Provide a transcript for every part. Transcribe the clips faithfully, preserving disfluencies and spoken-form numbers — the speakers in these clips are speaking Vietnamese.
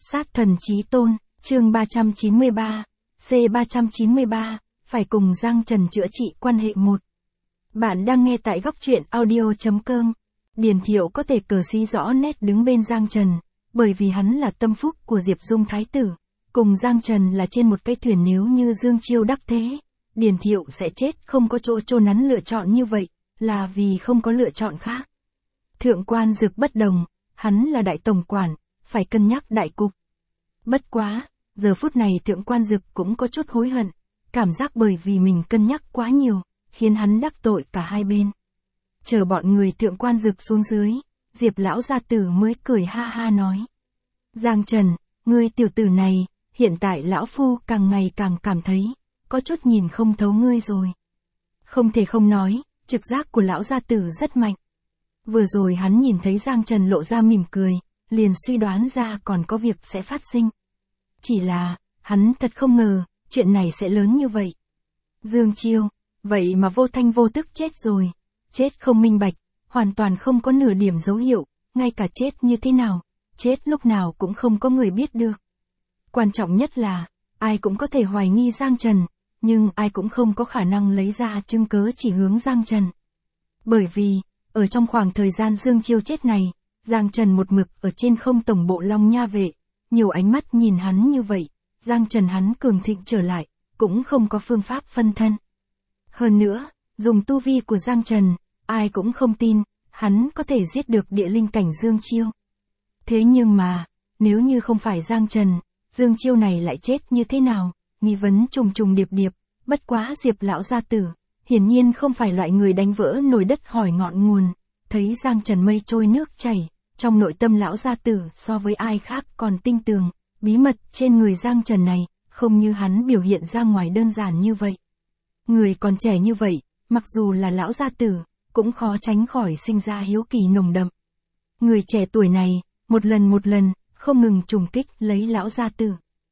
Sát thần chí tôn, chương ba trăm chín mươi ba, C ba trăm chín mươi ba, phải cùng Giang Trần chữa trị quan hệ một. Bạn đang nghe tại góc truyện audio.com. Điền Thiệu có thể cờ xí rõ nét đứng bên Giang Trần, bởi vì hắn là tâm phúc của Diệp Dung Thái tử. Cùng Giang Trần là trên một cái thuyền, nếu như Dương Chiêu đắc thế, Điền Thiệu sẽ chết không có chỗ chôn. Hắn lựa chọn như vậy, là vì không có lựa chọn khác. Thượng quan Dực bất đồng, hắn là đại tổng quản, phải cân nhắc đại cục. Bất quá, giờ phút này thượng quan Dực cũng có chút hối hận, cảm giác bởi vì mình cân nhắc quá nhiều, khiến hắn đắc tội cả hai bên. Chờ bọn người thượng quan Dực xuống dưới, Diệp lão gia tử mới cười ha ha nói: Giang Trần, ngươi tiểu tử này, hiện tại lão phu càng ngày càng cảm thấy, có chút nhìn không thấu ngươi rồi. Không thể không nói, trực giác của lão gia tử rất mạnh. Vừa rồi hắn nhìn thấy Giang Trần lộ ra mỉm cười, liền suy đoán ra còn có việc sẽ phát sinh. Chỉ là, hắn thật không ngờ, chuyện này sẽ lớn như vậy. Dương Chiêu, vậy mà vô thanh vô tức chết rồi. Chết không minh bạch, hoàn toàn không có nửa điểm dấu hiệu, ngay cả chết như thế nào, chết lúc nào cũng không có người biết được. Quan trọng nhất là, ai cũng có thể hoài nghi Giang Trần, nhưng ai cũng không có khả năng lấy ra chứng cớ chỉ hướng Giang Trần. Bởi vì, ở trong khoảng thời gian Dương Chiêu chết này, Giang Trần một mực ở trên không tổng bộ Long Nha vệ, nhiều ánh mắt nhìn hắn như vậy, Giang Trần hắn cường thịnh trở lại, cũng không có phương pháp phân thân. Hơn nữa, dùng tu vi của Giang Trần, ai cũng không tin, hắn có thể giết được địa linh cảnh Dương Chiêu. Thế nhưng mà, nếu như không phải Giang Trần, Dương Chiêu này lại chết như thế nào, nghi vấn trùng trùng điệp điệp, bất quá Diệp lão gia tử, hiển nhiên không phải loại người đánh vỡ nồi đất hỏi ngọn nguồn, thấy Giang Trần mây trôi nước chảy, trong nội tâm lão gia tử so với ai khác còn tinh tường, bí mật trên người Giang Trần này, không như hắn biểu hiện ra ngoài đơn giản như vậy. Người còn trẻ như vậy, mặc dù là lão gia tử, cũng khó tránh khỏi sinh ra hiếu kỳ nồng đậm. Người trẻ tuổi này, một lần một lần, không ngừng trùng kích lấy lão gia tử.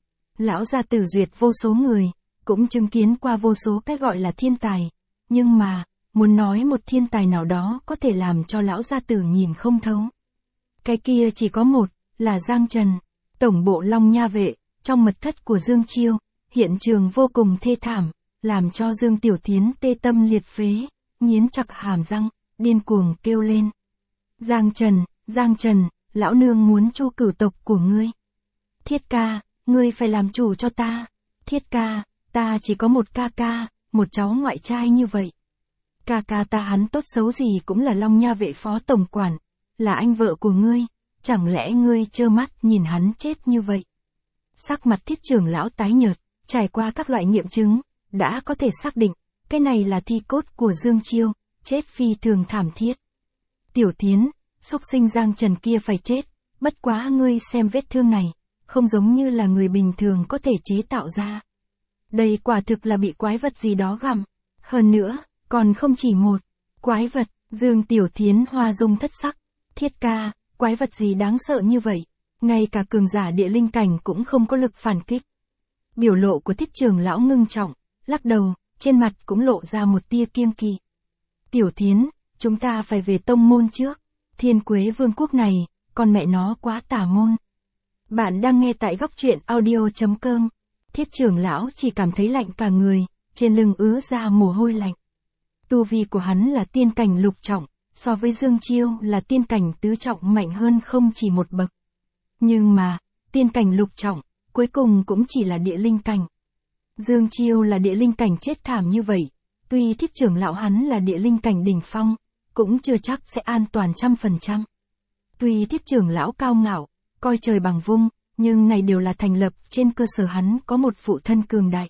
Lão gia tử duyệt vô số người, cũng chứng kiến qua vô số cái gọi là thiên tài, nhưng mà, muốn nói một thiên tài nào đó có thể làm cho lão gia tử nhìn không thấu. Cái kia chỉ có một, là Giang Trần, tổng bộ Long Nha vệ, trong mật thất của Dương Chiêu, hiện trường vô cùng thê thảm, làm cho Dương Tiểu Thiến tê tâm liệt phế, nghiến chặt hàm răng, điên cuồng kêu lên. Giang Trần, Giang Trần, lão nương muốn chu cửu tộc của ngươi. Thiết ca, ngươi phải làm chủ cho ta. Thiết ca, ta chỉ có một ca ca, một cháu ngoại trai như vậy. Ca ca ta hắn tốt xấu gì cũng là Long Nha vệ phó tổng quản, là anh vợ của ngươi, chẳng lẽ ngươi trơ mắt nhìn hắn chết như vậy? Sắc mặt Thiết trưởng lão tái nhợt, trải qua các loại nghiệm chứng, đã có thể xác định, cái này là thi cốt của Dương Chiêu, chết phi thường thảm thiết. Tiểu Thiến, xúc sinh Giang Trần kia phải chết, bất quá ngươi xem vết thương này, không giống như là người bình thường có thể chế tạo ra. Đây quả thực là bị quái vật gì đó gặm, hơn nữa, còn không chỉ một, quái vật. Dương Tiểu Thiến hoa dung thất sắc, Thiết ca, quái vật gì đáng sợ như vậy, ngay cả cường giả địa linh cảnh cũng không có lực phản kích. Biểu lộ của Thiết trưởng lão ngưng trọng, lắc đầu, trên mặt cũng lộ ra một tia kiêng kỵ. Tiểu Thiến, chúng ta phải về tông môn trước, Thiên Quế Vương quốc này, con mẹ nó quá tà môn. Bạn đang nghe tại góc truyện audio.com. Thiết trưởng lão chỉ cảm thấy lạnh cả người, trên lưng ứa ra mồ hôi lạnh. Tu vi của hắn là tiên cảnh lục trọng, so với Dương Chiêu là tiên cảnh tứ trọng mạnh hơn không chỉ một bậc. Nhưng mà, tiên cảnh lục trọng, cuối cùng cũng chỉ là địa linh cảnh. Dương Chiêu là địa linh cảnh chết thảm như vậy, tuy Thiết trưởng lão hắn là địa linh cảnh đỉnh phong, cũng chưa chắc sẽ an toàn trăm phần trăm. Tuy Thiết trưởng lão cao ngạo, coi trời bằng vung, nhưng này đều là thành lập trên cơ sở hắn có một phụ thân cường đại.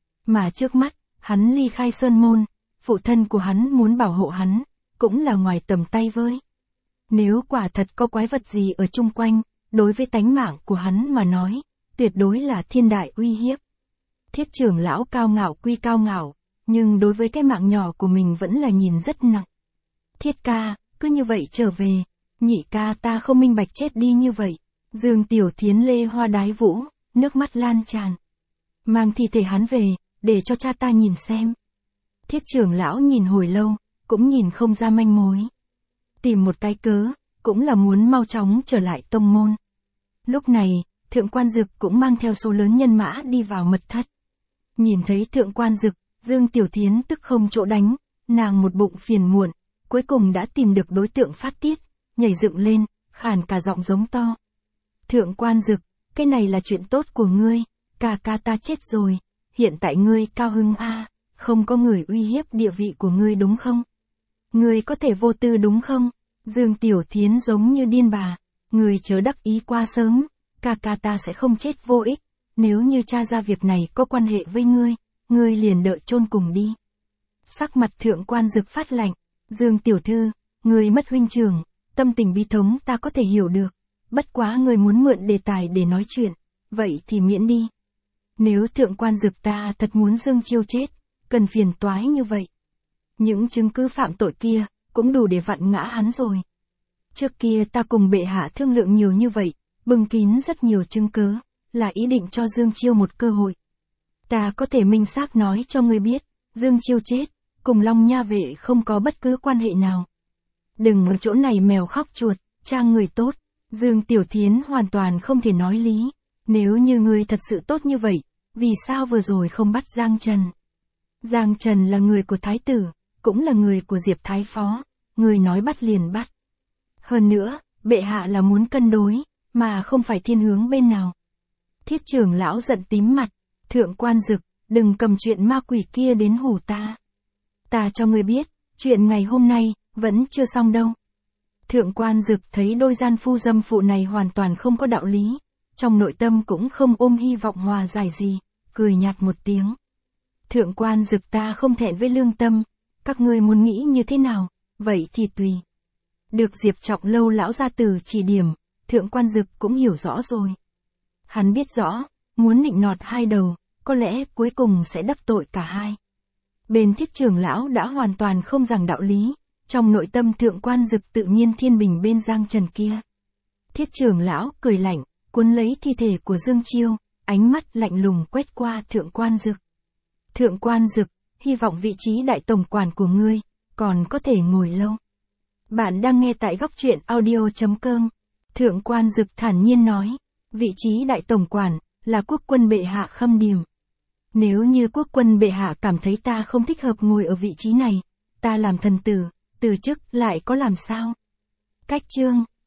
Mà trước mắt, hắn ly khai sơn môn, phụ thân của hắn muốn bảo hộ hắn, cũng là ngoài tầm tay với. Nếu quả thật có quái vật gì ở chung quanh, đối với tánh mạng của hắn mà nói, tuyệt đối là thiên đại uy hiếp. Thiết trưởng lão cao ngạo quy cao ngạo, nhưng đối với cái mạng nhỏ của mình vẫn là nhìn rất nặng. Thiết ca, cứ như vậy trở về, nhị ca ta không minh bạch chết đi như vậy. Dương Tiểu Thiến lê hoa đái vũ, nước mắt lan tràn. Mang thi thể hắn về, để cho cha ta nhìn xem. Thiết trưởng lão nhìn hồi lâu, cũng nhìn không ra manh mối. Tìm một cái cớ, cũng là muốn mau chóng trở lại tông môn. Lúc này, Thượng quan Dực cũng mang theo số lớn nhân mã đi vào mật thất. Nhìn thấy Thượng quan Dực, Dương Tiểu Thiến tức không chỗ đánh, nàng một bụng phiền muộn, cuối cùng đã tìm được đối tượng phát tiết, nhảy dựng lên, khàn cả giọng giống to. Thượng quan Dực, cái này là chuyện tốt của ngươi, ca ca ta chết rồi, hiện tại ngươi cao hưng a, không có người uy hiếp địa vị của ngươi đúng không? Ngươi có thể vô tư đúng không? Dương Tiểu Thiến giống như điên bà, ngươi chớ đắc ý quá sớm, ca ca ta sẽ không chết vô ích, nếu như tra ra việc này có quan hệ với ngươi, ngươi liền đợi chôn cùng đi. Sắc mặt Thượng quan Dực phát lạnh, Dương tiểu thư, ngươi mất huynh trưởng, tâm tình bi thống ta có thể hiểu được, bất quá ngươi muốn mượn đề tài để nói chuyện, vậy thì miễn đi. Nếu Thượng quan Dực ta thật muốn Dương Chiêu chết, cần phiền toái như vậy. Những chứng cứ phạm tội kia, cũng đủ để vặn ngã hắn rồi. Trước kia ta cùng bệ hạ thương lượng nhiều như vậy, bưng kín rất nhiều chứng cứ, là ý định cho Dương Chiêu một cơ hội. Ta có thể minh xác nói cho ngươi biết, Dương Chiêu chết, cùng Long Nha vệ không có bất cứ quan hệ nào. Đừng ở chỗ này mèo khóc chuột, trang người tốt, Dương Tiểu Thiến hoàn toàn không thể nói lý. Nếu như ngươi thật sự tốt như vậy, vì sao vừa rồi không bắt Giang Trần? Giang Trần là người của Thái tử, cũng là người của Diệp Thái Phó, người nói bắt liền bắt. Hơn nữa, bệ hạ là muốn cân đối, mà không phải thiên hướng bên nào. Thiết trưởng lão giận tím mặt, Thượng quan Dực, đừng cầm chuyện ma quỷ kia đến hù ta. Ta cho ngươi biết, chuyện ngày hôm nay, vẫn chưa xong đâu. Thượng quan Dực thấy đôi gian phu dâm phụ này hoàn toàn không có đạo lý, trong nội tâm cũng không ôm hy vọng hòa giải gì, cười nhạt một tiếng. Thượng quan Dực ta không thẹn với lương tâm, các ngươi muốn nghĩ như thế nào, vậy thì tùy. Được Diệp Trọng Lâu lão gia tử chỉ điểm, Thượng quan Dực cũng hiểu rõ rồi. Hắn biết rõ, muốn nịnh nọt hai đầu, có lẽ cuối cùng sẽ đắc tội cả hai. Bên Thiết trưởng lão đã hoàn toàn không giảng đạo lý, trong nội tâm Thượng quan Dực tự nhiên thiên bình bên Giang Trần kia. Thiết trưởng lão cười lạnh, cuốn lấy thi thể của Dương Chiêu, ánh mắt lạnh lùng quét qua Thượng quan Dực. Thượng quan Dực, hy vọng vị trí đại tổng quản của ngươi, còn có thể ngồi lâu. Bạn đang nghe tại góc truyện audio chấm com. Thượng quan Dực thản nhiên nói, vị trí đại tổng quản, là quốc quân bệ hạ khâm điểm. Nếu như quốc quân bệ hạ cảm thấy ta không thích hợp ngồi ở vị trí này, ta làm thần tử, từ chức lại có làm sao? Cách chương